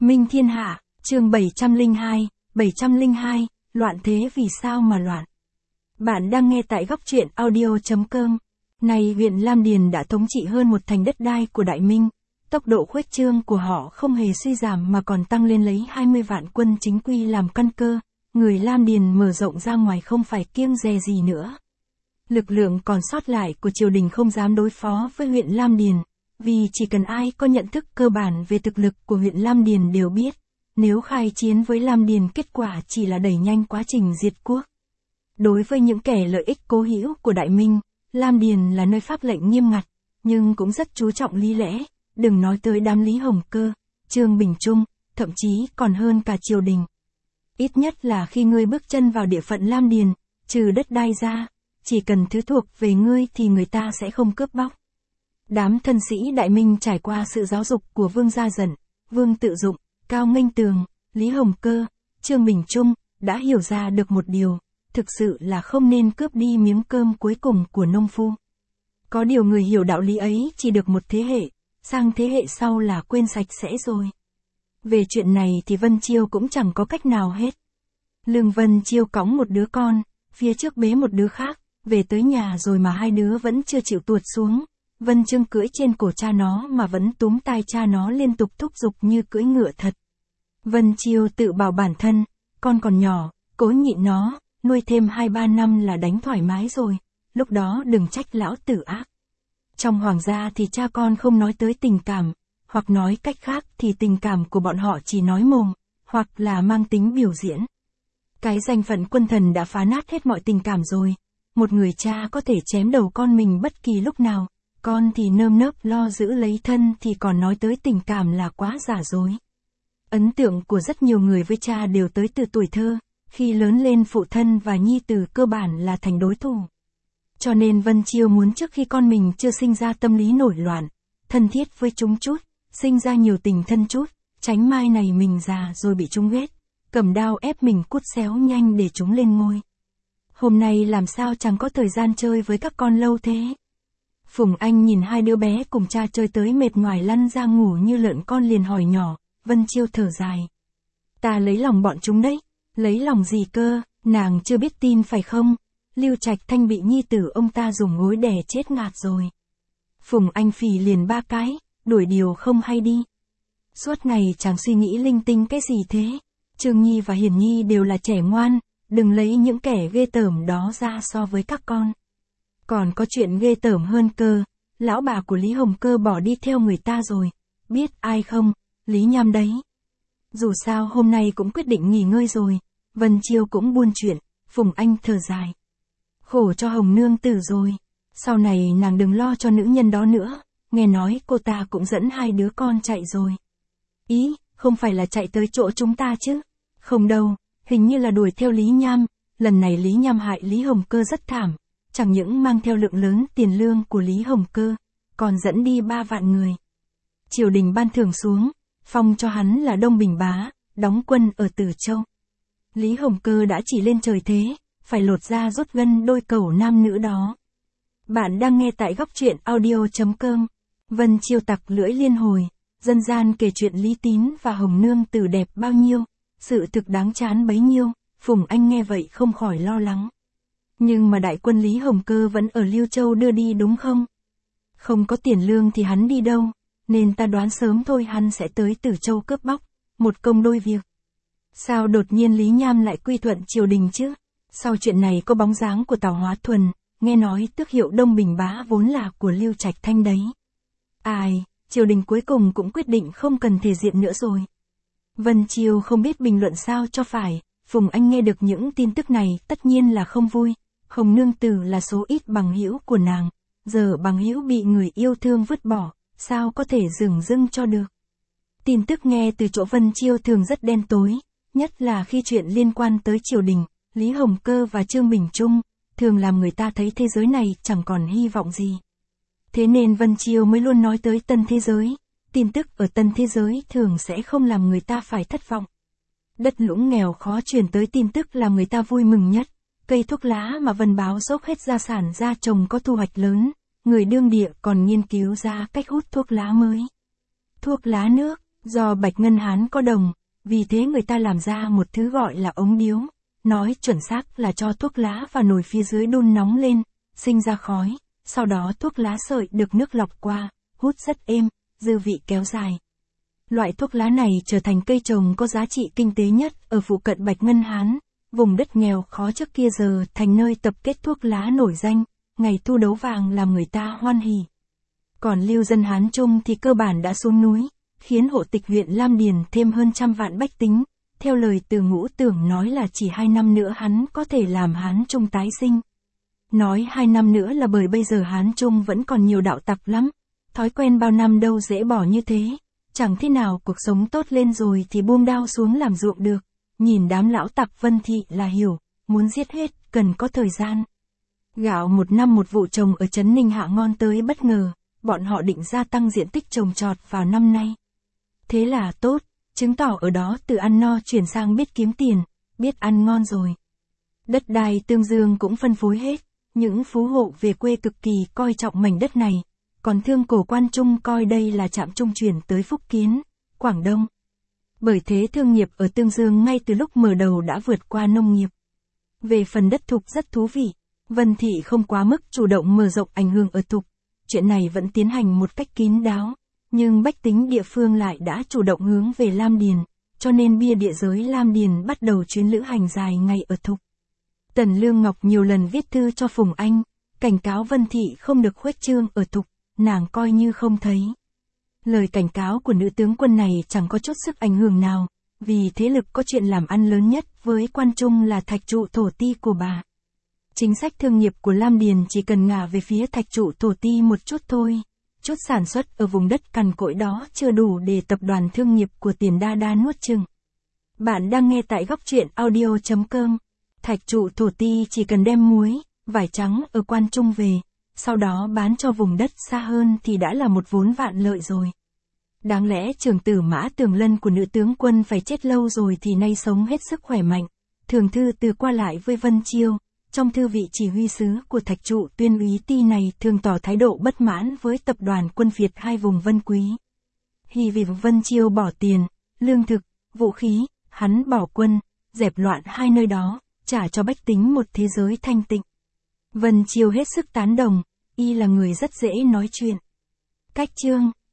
Minh Thiên Hạ, chương 702, loạn thế vì sao mà loạn. Bạn đang nghe tại góc truyện audio.com. Này huyện Lam Điền đã thống trị hơn một thành đất đai của Đại Minh. Tốc độ khuếch trương của họ không hề suy giảm mà còn tăng lên lấy 20 vạn quân chính quy làm căn cơ. Người Lam Điền mở rộng ra ngoài không phải kiêng dè gì nữa. Lực lượng còn sót lại của triều đình không dám đối phó với huyện Lam Điền. Vì chỉ cần ai có nhận thức cơ bản về thực lực của huyện Lam Điền đều biết, nếu khai chiến với Lam Điền kết quả chỉ là đẩy nhanh quá trình diệt quốc. Đối với những kẻ lợi ích cố hữu của Đại Minh, Lam Điền là nơi pháp lệnh nghiêm ngặt, nhưng cũng rất chú trọng lý lẽ, đừng nói tới đám Lý Hồng Cơ, Trương Bình Trung, thậm chí còn hơn cả triều đình. Ít nhất là khi ngươi bước chân vào địa phận Lam Điền, trừ đất đai ra, chỉ cần thứ thuộc về ngươi thì người ta sẽ không cướp bóc. Đám thân sĩ Đại Minh trải qua sự giáo dục của Vương Gia Dận, Vương Tự Dụng, Cao Nghênh Tường, Lý Hồng Cơ, Trương Bình Trung, đã hiểu ra được một điều, thực sự là không nên cướp đi miếng cơm cuối cùng của nông phu. Có điều người hiểu đạo lý ấy chỉ được một thế hệ, sang thế hệ sau là quên sạch sẽ rồi. Về chuyện này thì Vân Chiêu cũng chẳng có cách nào hết. Lương Vân Chiêu cõng một đứa con, phía trước bế một đứa khác, về tới nhà rồi mà hai đứa vẫn chưa chịu tuột xuống. Vân Trương cưỡi trên cổ cha nó mà vẫn túm tai cha nó liên tục thúc giục như cưỡi ngựa thật. Vân Chiêu tự bảo bản thân, con còn nhỏ, cố nhịn nó, nuôi thêm 2-3 năm là đánh thoải mái rồi, lúc đó đừng trách lão tử ác. Trong hoàng gia thì cha con không nói tới tình cảm, hoặc nói cách khác thì tình cảm của bọn họ chỉ nói mồm, hoặc là mang tính biểu diễn. Cái danh phận quân thần đã phá nát hết mọi tình cảm rồi, một người cha có thể chém đầu con mình bất kỳ lúc nào. Con thì nơm nớp lo giữ lấy thân thì còn nói tới tình cảm là quá giả dối. Ấn tượng của rất nhiều người với cha đều tới từ tuổi thơ, khi lớn lên phụ thân và nhi tử cơ bản là thành đối thủ. Cho nên Vân Chiêu muốn trước khi con mình chưa sinh ra tâm lý nổi loạn, thân thiết với chúng chút, sinh ra nhiều tình thân chút, tránh mai này mình già rồi bị chúng ghét, cầm đao ép mình cút xéo nhanh để chúng lên ngôi. Hôm nay làm sao chẳng có thời gian chơi với các con lâu thế? Phùng Anh nhìn hai đứa bé cùng cha chơi tới mệt ngoài lăn ra ngủ như lợn con liền hỏi nhỏ, Vân Chiêu thở dài. Ta lấy lòng bọn chúng đấy, lấy lòng gì cơ, nàng chưa biết tin phải không, Lưu Trạch Thanh bị nhi tử ông ta dùng gối đè chết ngạt rồi. Phùng Anh phì liền 3 cái, đuổi điều không hay đi. Suốt ngày chẳng suy nghĩ linh tinh cái gì thế, Trương Nhi và Hiển Nhi đều là trẻ ngoan, đừng lấy những kẻ ghê tởm đó ra so với các con. Còn có chuyện ghê tởm hơn cơ, lão bà của Lý Hồng Cơ bỏ đi theo người ta rồi, biết ai không, Lý Nham đấy. Dù sao hôm nay cũng quyết định nghỉ ngơi rồi, Vân Chiêu cũng buôn chuyện, Phùng Anh thở dài. Khổ cho Hồng Nương Tử rồi, sau này nàng đừng lo cho nữ nhân đó nữa, nghe nói cô ta cũng dẫn hai đứa con chạy rồi. Ý, không phải là chạy tới chỗ chúng ta chứ? Không đâu, hình như là đuổi theo Lý Nham, lần này Lý Nham hại Lý Hồng Cơ rất thảm. Chẳng những mang theo lượng lớn tiền lương của Lý Hồng Cơ, còn dẫn đi 3 vạn người. Triều đình ban thưởng xuống, phong cho hắn là Đông Bình Bá, đóng quân ở Từ Châu. Lý Hồng Cơ đã chỉ lên trời thế, phải lột ra rút gân đôi cẩu nam nữ đó. Bạn đang nghe tại góc truyện audio.com. Vân Chiêu tặc lưỡi liên hồi, dân gian kể chuyện Lý Tín và Hồng Nương Tử đẹp bao nhiêu, sự thực đáng chán bấy nhiêu, Phùng Anh nghe vậy không khỏi lo lắng. Nhưng mà đại quân Lý Hồng Cơ vẫn ở Liêu Châu đưa đi đúng không? Không có tiền lương thì hắn đi đâu, nên ta đoán sớm thôi hắn sẽ tới Từ Châu cướp bóc, một công đôi việc. Sao đột nhiên Lý Nham lại quy thuận triều đình chứ? Sau chuyện này có bóng dáng của Tào Hóa Thuần, nghe nói tước hiệu Đông Bình Bá vốn là của Lưu Trạch Thanh đấy. Ai, triều đình cuối cùng cũng quyết định không cần thể diện nữa rồi. Vân Chiêu không biết bình luận sao cho phải, Phùng Anh nghe được những tin tức này tất nhiên là không vui. Hồng Nương Tử là số ít bằng hữu của nàng, giờ bằng hữu bị người yêu thương vứt bỏ, sao có thể dửng dưng cho được. Tin tức nghe từ chỗ Vân Chiêu thường rất đen tối, nhất là khi chuyện liên quan tới triều đình, Lý Hồng Cơ và Trương Bình Trung, thường làm người ta thấy thế giới này chẳng còn hy vọng gì. Thế nên Vân Chiêu mới luôn nói tới tân thế giới, tin tức ở tân thế giới thường sẽ không làm người ta phải thất vọng. Đất lũng nghèo khó truyền tới tin tức làm người ta vui mừng nhất. Cây thuốc lá mà Vân Báo dốc hết gia sản ra trồng có thu hoạch lớn, người đương địa còn nghiên cứu ra cách hút thuốc lá mới. Thuốc lá nước, Do Bạch Ngân Hán có đồng, vì thế người ta làm ra một thứ gọi là ống điếu, nói chuẩn xác là cho thuốc lá vào nồi phía dưới đun nóng lên, sinh ra khói, sau đó thuốc lá sợi được nước lọc qua, hút rất êm, dư vị kéo dài. Loại thuốc lá này trở thành cây trồng có giá trị kinh tế nhất ở phụ cận Bạch Ngân Hán, vùng đất nghèo khó trước kia giờ thành nơi tập kết thuốc lá nổi danh, ngày thu đấu vàng làm người ta hoan hỉ. Còn lưu dân Hán Trung thì cơ bản đã xuống núi, khiến hộ tịch huyện Lam Điền thêm hơn 100 vạn bách tính. Theo lời Từ Ngũ Tưởng nói là chỉ 2 năm nữa hắn có thể làm Hán Trung tái sinh. Nói 2 năm nữa là bởi bây giờ Hán Trung vẫn còn nhiều đạo tặc lắm, thói quen bao năm đâu dễ bỏ như thế, chẳng thế nào cuộc sống tốt lên rồi thì buông đao xuống làm ruộng được. Nhìn đám lão tặc Vân Thị là hiểu, muốn giết hết cần có thời gian. Gạo 1 năm một vụ trồng ở trấn Ninh Hạ ngon tới bất ngờ, bọn họ định gia tăng diện tích trồng trọt vào năm nay. Thế là tốt, chứng tỏ ở đó từ ăn no chuyển sang biết kiếm tiền, biết ăn ngon rồi. Đất đai Tương Dương cũng phân phối hết, những phú hộ về quê cực kỳ coi trọng mảnh đất này, còn Thương Cổ Quan Trung coi đây là trạm trung chuyển tới Phúc Kiến, Quảng Đông. Bởi thế thương nghiệp ở Tương Dương ngay từ lúc mở đầu đã vượt qua nông nghiệp. Về phần đất Thục rất thú vị, Vân Thị không quá mức chủ động mở rộng ảnh hưởng ở Thục, chuyện này vẫn tiến hành một cách kín đáo, nhưng bách tính địa phương lại đã chủ động hướng về Lam Điền, cho nên bia địa giới Lam Điền bắt đầu chuyến lữ hành dài ngày ở Thục. Tần Lương Ngọc nhiều lần viết thư cho Phùng Anh, cảnh cáo Vân Thị không được khuếch trương ở Thục, nàng coi như không thấy. Lời cảnh cáo của nữ tướng quân này chẳng có chút sức ảnh hưởng nào, vì thế lực có chuyện làm ăn lớn nhất với Quan Trung là thạch trụ thổ ti của bà. Chính sách thương nghiệp của Lam Điền chỉ cần ngả về phía thạch trụ thổ ti một chút thôi, chút sản xuất ở vùng đất cằn cỗi đó chưa đủ để tập đoàn thương nghiệp của Tiền Đa Đa nuốt chừng. Bạn đang nghe tại góc truyện audio.com. Thạch trụ thổ ti chỉ cần đem muối, vải trắng ở Quan Trung về, sau đó bán cho vùng đất xa hơn thì đã là một vốn vạn lợi rồi. Đáng lẽ trưởng tử Mã Tường Lân của nữ tướng quân phải chết lâu rồi thì nay sống hết sức khỏe mạnh. Thường thư từ qua lại với Vân Chiêu, trong thư vị chỉ huy sứ của thạch trụ tuyên úy ti này thường tỏ thái độ bất mãn với tập đoàn quân Việt hai vùng Vân Quý. Hy vì Vân Chiêu bỏ tiền, lương thực, vũ khí, hắn bỏ quân, dẹp loạn hai nơi đó, trả cho bách tính một thế giới thanh tịnh. Vân Chiêu hết sức tán đồng, y là người rất dễ nói chuyện. Cách chương